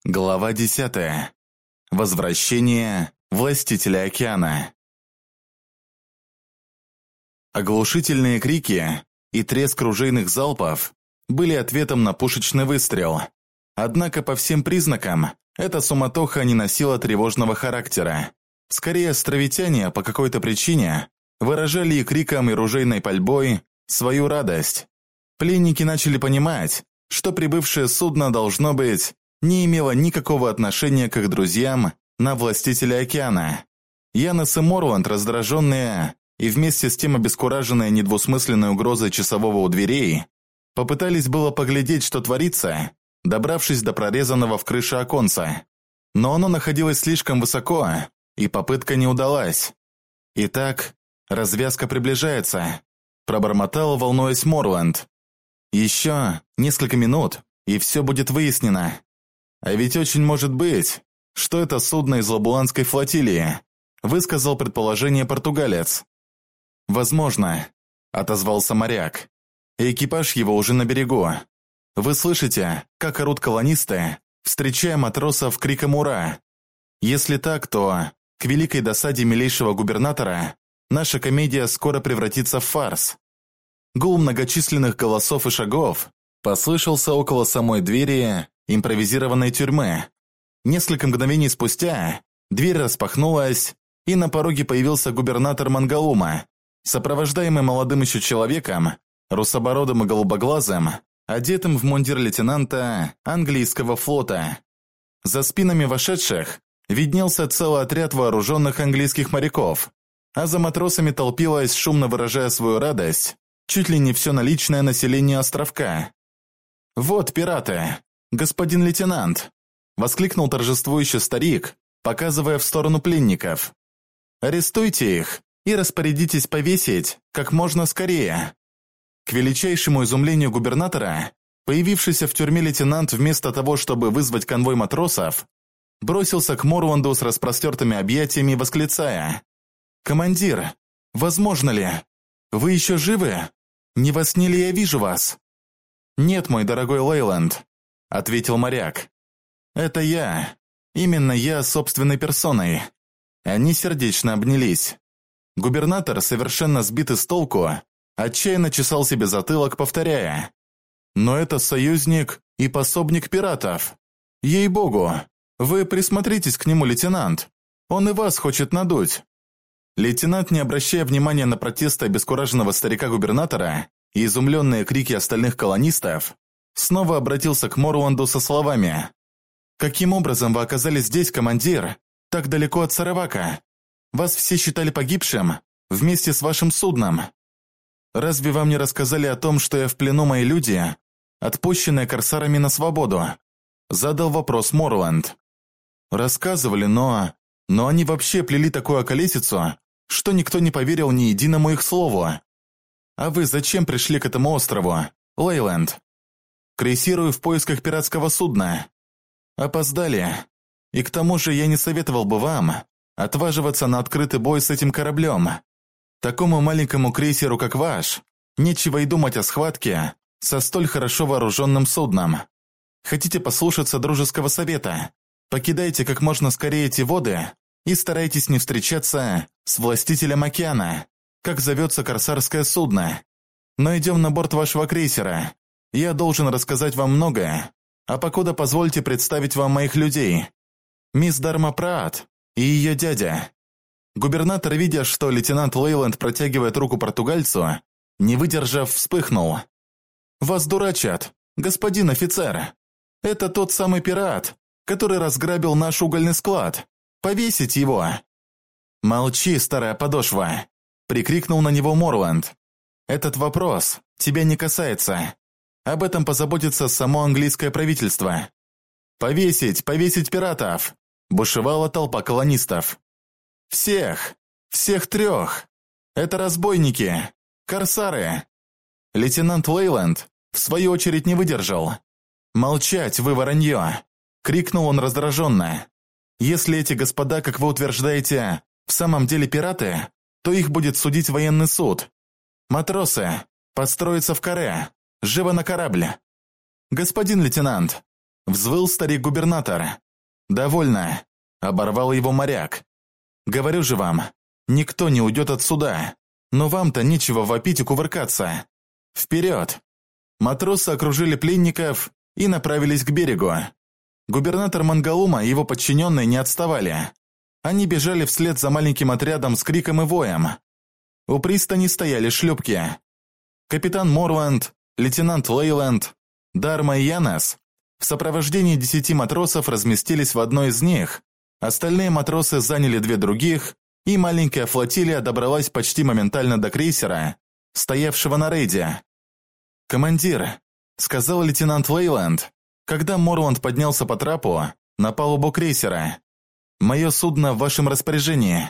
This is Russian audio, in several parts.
Глава 10. Возвращение Властителя океана. Оглушительные крики и треск ружейных залпов были ответом на пушечный выстрел. Однако по всем признакам эта суматоха не носила тревожного характера. Скорее, островитяне по какой-то причине выражали и криком, и ружейной пальбой свою радость. Пленники начали понимать, что прибывшее судно, должно быть, не имело никакого отношения к их друзьям на Властителя океана. Янос и Морланд, раздраженные и вместе с тем обескураженные недвусмысленной угрозой часового у дверей, попытались было поглядеть, что творится, добравшись до прорезанного в крыше оконца. Но оно находилось слишком высоко, и попытка не удалась. «Итак, развязка приближается», – пробормотал, волнуясь, Морланд. «Еще несколько минут, и все будет выяснено. А ведь очень может быть, что это судно из Лабуанской флотилии», – высказал предположение португалец. «Возможно», – отозвался моряк. «Экипаж его уже на берегу. Вы слышите, как орут колонисты, встречая матросов криком «Ура!». Если так, то, к великой досаде милейшего губернатора, наша комедия скоро превратится в фарс». Гул многочисленных голосов и шагов послышался около самой двери импровизированной тюрьмы. Несколько мгновений спустя дверь распахнулась, и на пороге появился губернатор Мангалума, сопровождаемый молодым еще человеком, русобородым и голубоглазым, одетым в мундир лейтенанта английского флота. За спинами вошедших виднелся целый отряд вооруженных английских моряков, а за матросами толпилось, шумно выражая свою радость, чуть ли не все наличное население островка. «Вот пираты, господин лейтенант!» – воскликнул торжествующий старик, показывая в сторону пленников. «Арестуйте их и распорядитесь повесить как можно скорее». К величайшему изумлению губернатора, появившийся в тюрьме лейтенант вместо того, чтобы вызвать конвой матросов, бросился к Морланду с распростертыми объятиями, восклицая: «Командир, возможно ли? Вы еще живы? Не во сне ли я вижу вас?» «Нет, мой дорогой Лейланд», — ответил моряк. «Это я. Именно я собственной персоной». Они сердечно обнялись. Губернатор, совершенно сбитый с толку, отчаянно чесал себе затылок, повторяя: «Но это союзник и пособник пиратов. Ей-богу, вы присмотритесь к нему, лейтенант. Он и вас хочет надуть». Лейтенант, не обращая внимания на протесты обескураженного старика-губернатора и изумленные крики остальных колонистов, снова обратился к Морланду со словами: «Каким образом вы оказались здесь, командир, так далеко от Саравака? Вас все считали погибшим вместе с вашим судном. Разве вам не рассказали о том, что я в плену, мои люди, отпущенные корсарами на свободу?» Задал вопрос Морланд. «Рассказывали, но они вообще плели такую околесицу, что никто не поверил ни единому их слову. А вы зачем пришли к этому острову, Лейланд?» «Крейсирую в поисках пиратского судна». «Опоздали. И к тому же я не советовал бы вам отваживаться на открытый бой с этим кораблем. Такому маленькому крейсеру, как ваш, нечего и думать о схватке со столь хорошо вооруженным судном. Хотите послушаться дружеского совета? Покидайте как можно скорее эти воды и старайтесь не встречаться с Властителем океана, как зовется корсарское судно. Но идем на борт вашего крейсера. Я должен рассказать вам многое, а покуда позвольте представить вам моих людей. Мисс Дарма Праат и ее дядя». Губернатор, видя, что лейтенант Лейланд протягивает руку португальцу, не выдержав, вспыхнул. «Вас дурачат, господин офицер. Это тот самый пират, который разграбил наш угольный склад. Повесить его!» «Молчи, старая подошва!» – прикрикнул на него Морланд. «Этот вопрос тебя не касается. Об этом позаботится само английское правительство». «Повесить, повесить пиратов!» – бушевала толпа колонистов. «Всех! Всех трех! Это разбойники! Корсары!» Лейтенант Лейланд, в свою очередь, не выдержал. «Молчать, вы воронье!» – крикнул он раздраженно. «Если эти господа, как вы утверждаете, в самом деле пираты, то их будет судить военный суд. Матросы, построиться в каре, живо на корабль!» «Господин лейтенант!» Взвыл старик-губернатор. «Довольно!» – оборвал его моряк. «Говорю же вам, никто не уйдет от суда, но вам-то нечего вопить и кувыркаться. Вперед!» Матросы окружили пленников и направились к берегу. Губернатор Мангалума и его подчиненные не отставали. Они бежали вслед за маленьким отрядом с криком и воем. У пристани стояли шлюпки. Капитан Морланд, лейтенант Лейланд, Дарма и Янес в сопровождении 10 матросов разместились в одной из них, остальные матросы заняли 2 других, и маленькая флотилия добралась почти моментально до крейсера, стоявшего на рейде. «Командир», — сказал лейтенант Лейланд, когда Морланд поднялся по трапу на палубу крейсера, «мое судно в вашем распоряжении.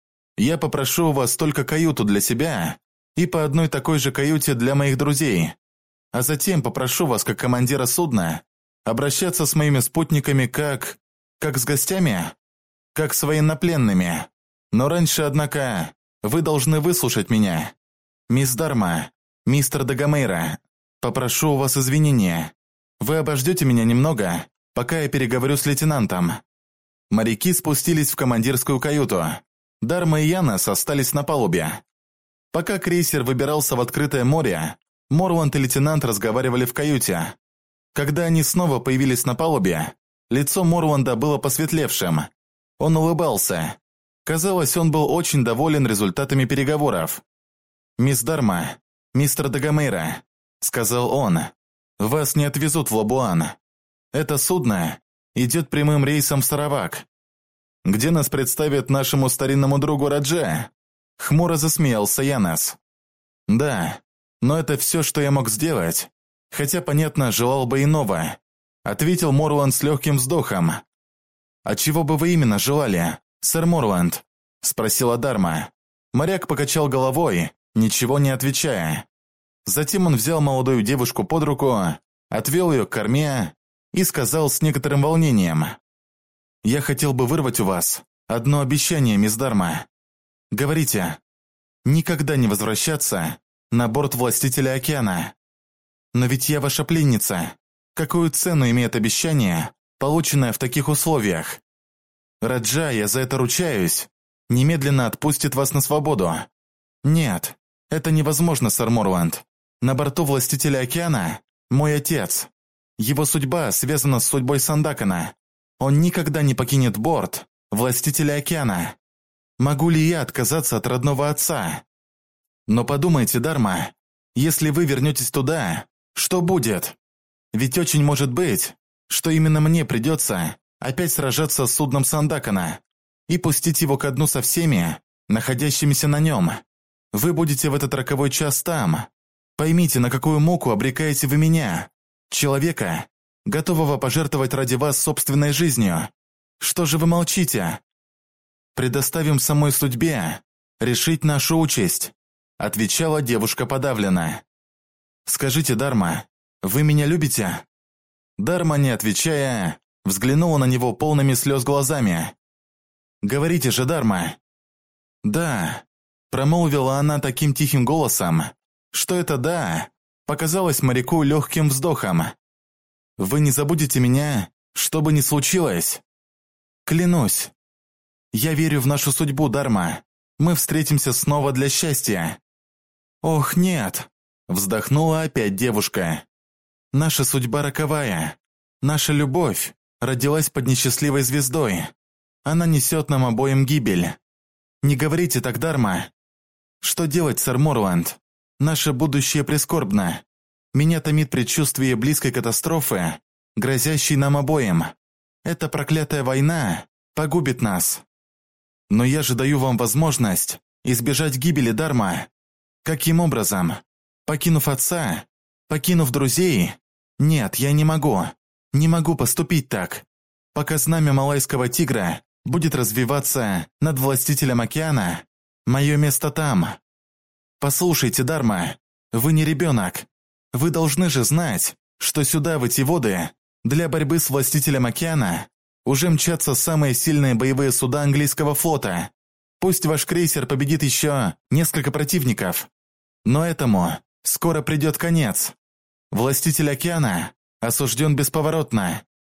Я попрошу у вас только каюту для себя и по одной такой же каюте для моих друзей, а затем попрошу вас, как командира судна, обращаться с моими спутниками как с гостями, как с военнопленными. Но раньше, однако, вы должны выслушать меня. Мисс Дарма, мистер Дагомейра, попрошу у вас извинения. Вы обождете меня немного, пока я переговорю с лейтенантом». Моряки спустились в командирскую каюту. Дарма и Янес остались на палубе. Пока крейсер выбирался в открытое море, Морланд и лейтенант разговаривали в каюте. Когда они снова появились на палубе, лицо Морланда было посветлевшим. Он улыбался. Казалось, он был очень доволен результатами переговоров. «Мисс Дарма, мистер Дагомейра», — сказал он, — «вас не отвезут в Лабуан. Это судно идет прямым рейсом в Саравак, где нас представят нашему старинному другу Радже», — хмуро засмеялся Янес. «Да, но это все, что я мог сделать, хотя, понятно, желал бы иного», — ответил Морланд с легким вздохом. «А чего бы вы именно желали, сэр Морланд?» — спросила Дарма. Моряк покачал головой, ничего не отвечая. Затем он взял молодую девушку под руку, отвел ее к корме и сказал с некоторым волнением: «Я хотел бы вырвать у вас одно обещание, мисс Дарма. Говорите, никогда не возвращаться на борт Властителя океана. Но ведь я ваша пленница. Какую цену имеет обещание, полученное в таких условиях? Раджа, я за это ручаюсь, немедленно отпустит вас на свободу. Нет, это невозможно, сэр Морланд. На борту Властителя океана мой отец. Его судьба связана с судьбой Сандакана. Он никогда не покинет борт Властителя океана. Могу ли я отказаться от родного отца? Но подумайте, Дарма, если вы вернетесь туда, что будет? Ведь очень может быть, что именно мне придется опять сражаться с судном Сандакана и пустить его ко дну со всеми, находящимися на нем. Вы будете в этот роковой час там. Поймите, на какую муку обрекаете вы меня, человека, готового пожертвовать ради вас собственной жизнью. Что же вы молчите? Предоставим самой судьбе решить нашу участь», — отвечала девушка подавленно. «Скажите, Дарма, вы меня любите?» Дарма, не отвечая, взглянула на него полными слез глазами. «Говорите же, Дарма». «Да», — промолвила она таким тихим голосом, что это «да» показалось моряку легким вздохом. «Вы не забудете меня, что бы ни случилось?» «Клянусь. Я верю в нашу судьбу, Дарма. Мы встретимся снова для счастья». «Ох, нет», — вздохнула опять девушка. «Наша судьба роковая. Наша любовь родилась под несчастливой звездой. Она несет нам обоим гибель. Не говорите так, Дарма. Что делать, сэр Морланд? Наше будущее прискорбно. Меня томит предчувствие близкой катастрофы, грозящей нам обоим. Эта проклятая война погубит нас. Но я же даю вам возможность избежать гибели, Дарма. Каким образом? Покинув отца? Покинув друзей? Нет, я не могу. Не могу поступить так. Пока знамя Малайского тигра будет развиваться над Властителем океана, мое место там. Послушайте, Дарма, вы не ребенок. Вы должны же знать, что сюда, в эти воды, для борьбы с Властителем океана, уже мчатся самые сильные боевые суда английского флота. Пусть ваш крейсер победит еще несколько противников, но этому скоро придет конец. Властитель океана осужден бесповоротно.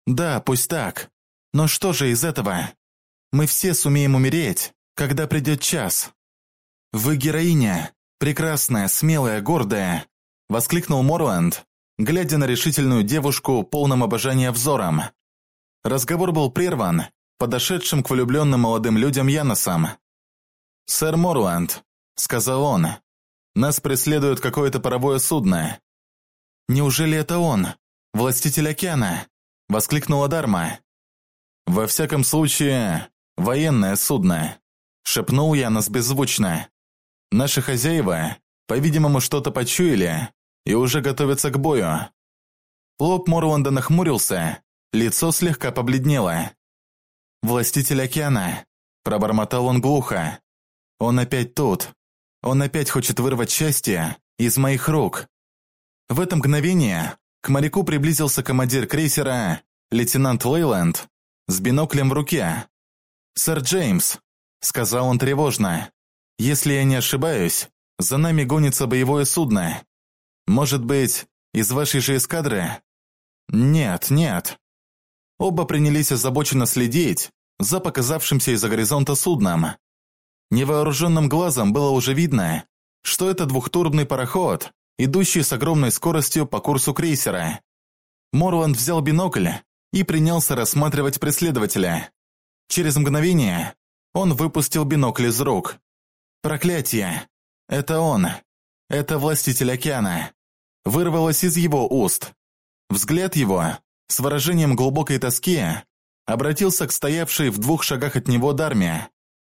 Да, пусть так. Но что же из этого? Мы все сумеем умереть, когда придет час. Вы героиня, прекрасная, смелая, гордая, воскликнул Морланд, глядя на решительную девушку полным обожания взором. Разговор был прерван подошедшим к влюбленным молодым людям Яносом. «Сэр Морланд», — сказал он, — «нас преследует какое-то паровое судно». «Неужели это он, властитель океана?» — воскликнула Дарма. «Во всяком случае, военное судно», — шепнул Янос беззвучно. «Наши хозяева, по-видимому, что-то почуяли и уже готовятся к бою». Лоб Морланда нахмурился, лицо слегка побледнело. «Властитель океана», — пробормотал он глухо. «Он опять тут. Он опять хочет вырвать счастье из моих рук». В это мгновение к моряку приблизился командир крейсера, лейтенант Лейланд, с биноклем в руке. «Сэр Джеймс», — сказал он тревожно, — «если я не ошибаюсь, за нами гонится боевое судно. Может быть, из вашей же эскадры?» «Нет, нет». Оба принялись озабоченно следить за показавшимся из-за горизонта судном. Невооруженным глазом было уже видно, что это двухтурбный пароход, идущий с огромной скоростью по курсу крейсера. Морланд взял бинокль и принялся рассматривать преследователя. Через мгновение он выпустил бинокль из рук. «Проклятие! Это он! Это властитель океана!» Вырвалось из его уст. Взгляд его, с выражением глубокой тоски, обратился к стоявшей в 2 шагах от него Дарме.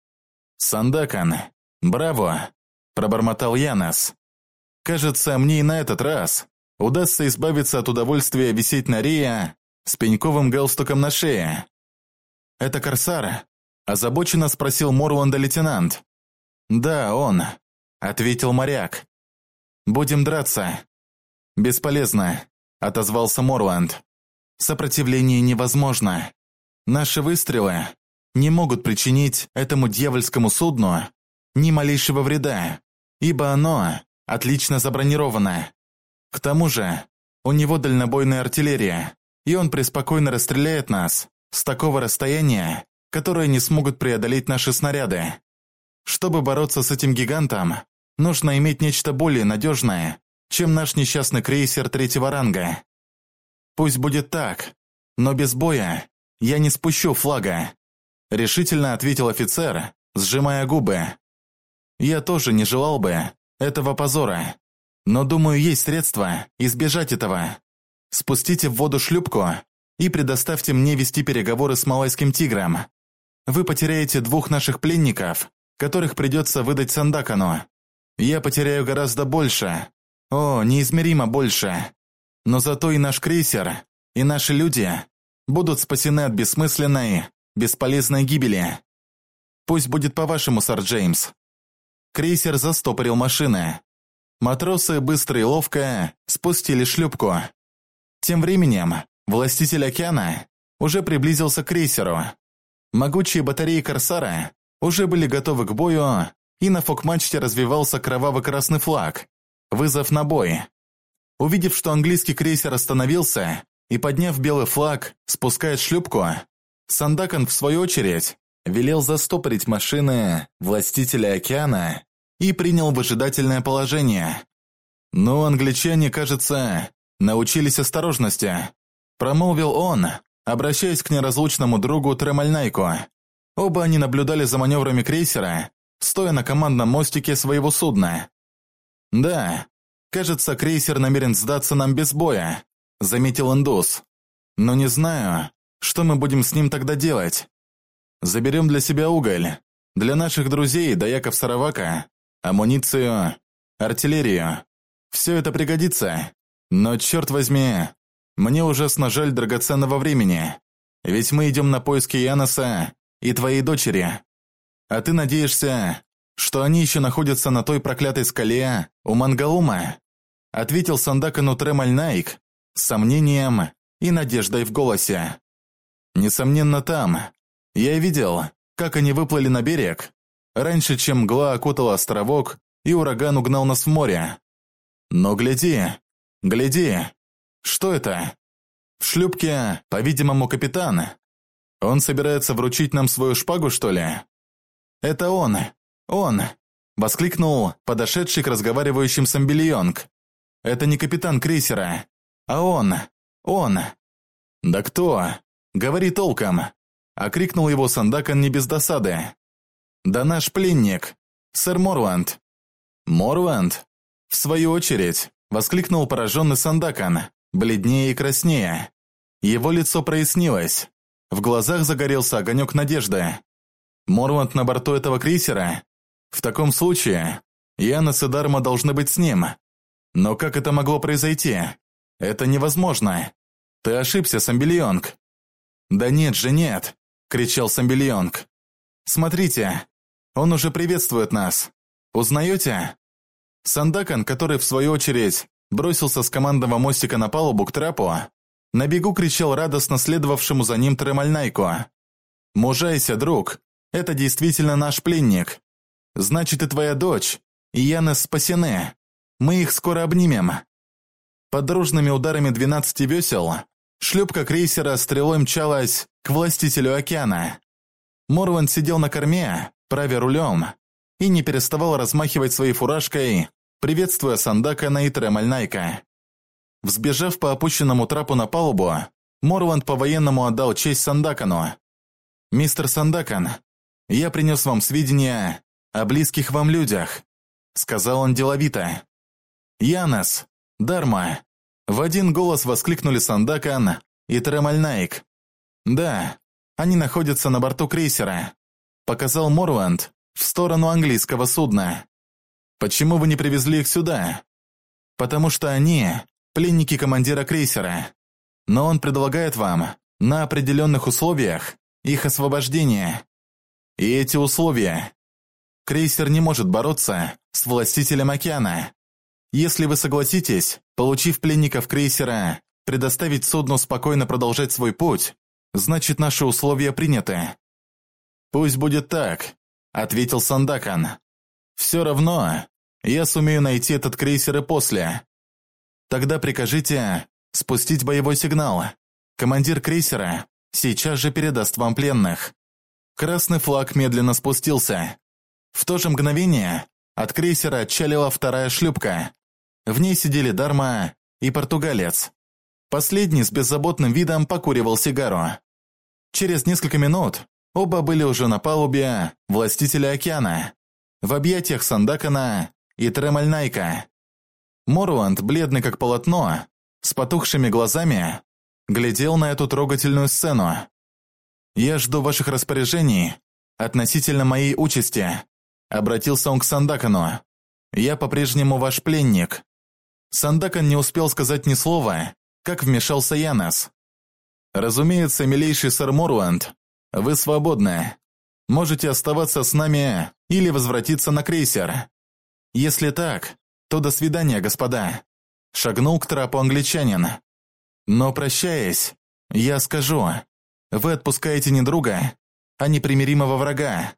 «Сандакан, браво!» – пробормотал Янос. «Кажется, мне и на этот раз удастся избавиться от удовольствия висеть на рее с пеньковым галстуком на шее». «Это корсар?» – озабоченно спросил Морланда лейтенант. «Да, он», – ответил моряк. «Будем драться». «Бесполезно», – отозвался Морланд. «Сопротивление невозможно. Наши выстрелы не могут причинить этому дьявольскому судну ни малейшего вреда, ибо оно отлично забронировано. К тому же, у него дальнобойная артиллерия, и он преспокойно расстреляет нас с такого расстояния, которое не смогут преодолеть наши снаряды. Чтобы бороться с этим гигантом, нужно иметь нечто более надежное, чем наш несчастный крейсер 3-го ранга. Пусть будет так, но без боя я не спущу флага», — решительно ответил офицер, сжимая губы. «Я тоже не желал бы этого позора, но, думаю, есть средства избежать этого. Спустите в воду шлюпку и предоставьте мне вести переговоры с Малайским тигром. Вы потеряете 2 наших пленников, которых придется выдать Сандакану. Я потеряю гораздо больше, неизмеримо больше. Но зато и наш крейсер, и наши люди будут спасены от бессмысленной, бесполезной гибели. Пусть будет по-вашему, сэр Джеймс». Крейсер застопорил машины. Матросы быстро и ловко спустили шлюпку. Тем временем властитель океана уже приблизился к крейсеру. Могучие батареи корсара уже были готовы к бою, и на фок-мачте развивался кроваво-красный флаг, вызов на бой. Увидев, что английский крейсер остановился и, подняв белый флаг, спускает шлюпку, Сандакан, в свою очередь, велел застопорить машины властителя океана и принял выжидательное положение. «Ну, англичане, кажется, научились осторожности», – промолвил он, обращаясь к неразлучному другу Тремальнайку. Оба они наблюдали за маневрами крейсера, стоя на командном мостике своего судна. «Да, кажется, крейсер намерен сдаться нам без боя», – заметил индус. «Но не знаю, что мы будем с ним тогда делать. Заберем для себя уголь, для наших друзей, даяков Саравака, амуницию, артиллерию. Все это пригодится, но, черт возьми, мне ужасно жаль драгоценного времени, ведь мы идем на поиски Яноса и твоей дочери. А ты надеешься, что они еще находятся на той проклятой скале у Мангалума?» – ответил Сандакану Тремальнайк с сомнением и надеждой в голосе. «Несомненно, там. Я видел, как они выплыли на берег, раньше, чем мгла окутала островок и ураган угнал нас в море. Но гляди, гляди, что это?» В шлюпке, по-видимому, капитан. Он собирается вручить нам свою шпагу, что ли? Это он! Он! Воскликнул подошедший к разговаривающим Самбельонг. Это не капитан крейсера, а он! Он! Да кто? Говори толком! Окрикнул его Сандакан не без досады. Да наш пленник, сэр Морланд. Морланд? В свою очередь, воскликнул пораженный Сандакан, бледнее и краснее. Его лицо прояснилось. В глазах загорелся огонек надежды. Морланд на борту этого крейсера? В таком случае, Янос и Дарма должны быть с ним. Но как это могло произойти? Это невозможно. Ты ошибся, Самбельонг. Да нет же, нет, кричал Самбельонг. Смотрите, он уже приветствует нас. Узнаете? Сандакан, который в свою очередь бросился с командного мостика на палубу к трапу, на бегу кричал радостно следовавшему за ним Тремальнайку. «Мужайся, друг, это действительно наш пленник. Значит, и твоя дочь, и Янос спасены. Мы их скоро обнимем». Под дружными ударами 12 весел шлюпка крейсера стрелой мчалась к властителю океана. Морланд сидел на корме, правя рулем, и не переставал размахивать своей фуражкой, приветствуя Сандакана и Тремальнайка. Взбежав по опущенному трапу на палубу, Морланд по-военному отдал честь Сандакану. «Мистер Сандакан, я принес вам сведения о близких вам людях», — сказал он деловито. «Янос, Дарма», — в один голос воскликнули Сандакан и Тремальнайк. «Да, они находятся на борту крейсера», — показал Морланд в сторону английского судна. «Почему вы не привезли их сюда?» «Потому что они пленники командира крейсера. Но он предлагает вам, на определенных условиях, их освобождение. И эти условия. Крейсер не может бороться с властителем океана. Если вы согласитесь, получив пленников крейсера, предоставить судну спокойно продолжать свой путь, значит, наши условия приняты». «Пусть будет так», — ответил Сандакан. «Все равно, я сумею найти этот крейсер и после. Тогда прикажите спустить боевой сигнал. Командир крейсера сейчас же передаст вам пленных». Красный флаг медленно спустился. В то же мгновение от крейсера отчалила вторая шлюпка. В ней сидели Дарма и португалец. Последний с беззаботным видом покуривал сигару. Через несколько минут оба были уже на палубе властителя океана, в объятиях Сандакана и Тремальнайка. Морланд, бледный как полотно, с потухшими глазами, глядел на эту трогательную сцену. «Я жду ваших распоряжений относительно моей участи», — обратился он к Сандакану. «Я по-прежнему ваш пленник». Сандакан не успел сказать ни слова, как вмешался Янос. «Разумеется, милейший сэр Морланд, вы свободны. Можете оставаться с нами или возвратиться на крейсер. Если так, то до свидания, господа», — шагнул к трапу англичанин. «Но прощаясь, я скажу, вы отпускаете не друга, а непримиримого врага».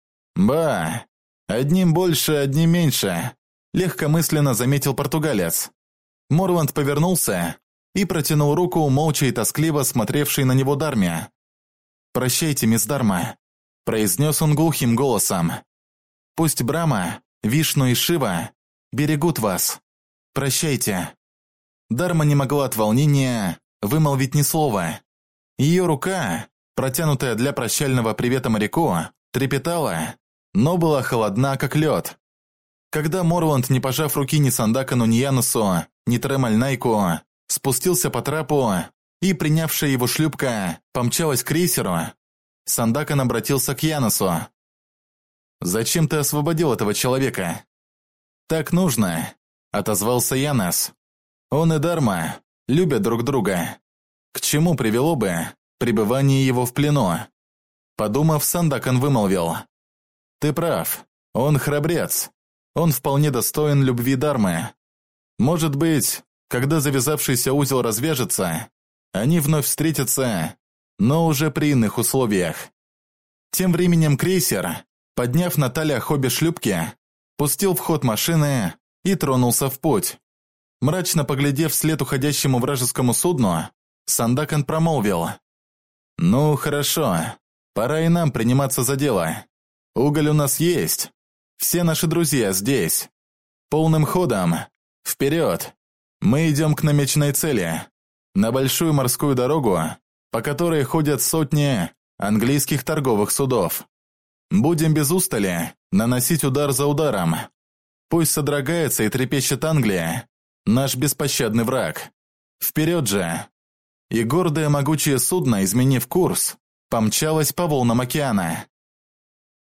«Ба, одним больше, одним меньше», — легкомысленно заметил португалец. Морланд повернулся и протянул руку, молча и тоскливо смотревшей на него Дарме. «Прощайте, мисс Дарма», — произнес он глухим голосом. «Пусть Брама, Вишну и Шива берегут вас. Прощайте». Дарма не могла от волнения вымолвить ни слова. Ее рука, протянутая для прощального привета моряку, трепетала, но была холодна, как лед. Когда Морланд, не пожав руки ни Сандакану, ни Яносу, ни Тремальнайку, спустился по трапу, и принявшая его шлюпка помчалась к крейсеру, Сандакан обратился к Яносу. «Зачем ты освободил этого человека?» «Так нужно», — отозвался Янос. «Он и Дарма любят друг друга. К чему привело бы пребывание его в плену?» Подумав, Сандакан вымолвил. «Ты прав, он храбрец. Он вполне достоин любви Дармы. Может быть, когда завязавшийся узел развяжется, они вновь встретятся, но уже при иных условиях». Тем временем крейсер, подняв на талиях обе шлюпки, пустил в ход машины и тронулся в путь. Мрачно поглядев вслед уходящему вражескому судну, Сандакан промолвил. «Ну, хорошо. Пора и нам приниматься за дело. Уголь у нас есть. Все наши друзья здесь. Полным ходом. Вперед! Мы идем к намеченной цели. На большую морскую дорогу, по которой ходят сотни английских торговых судов. Будем без устали наносить удар за ударом. Пусть содрогается и трепещет Англия, наш беспощадный враг. Вперед же!» И гордое могучее судно, изменив курс, помчалось по волнам океана.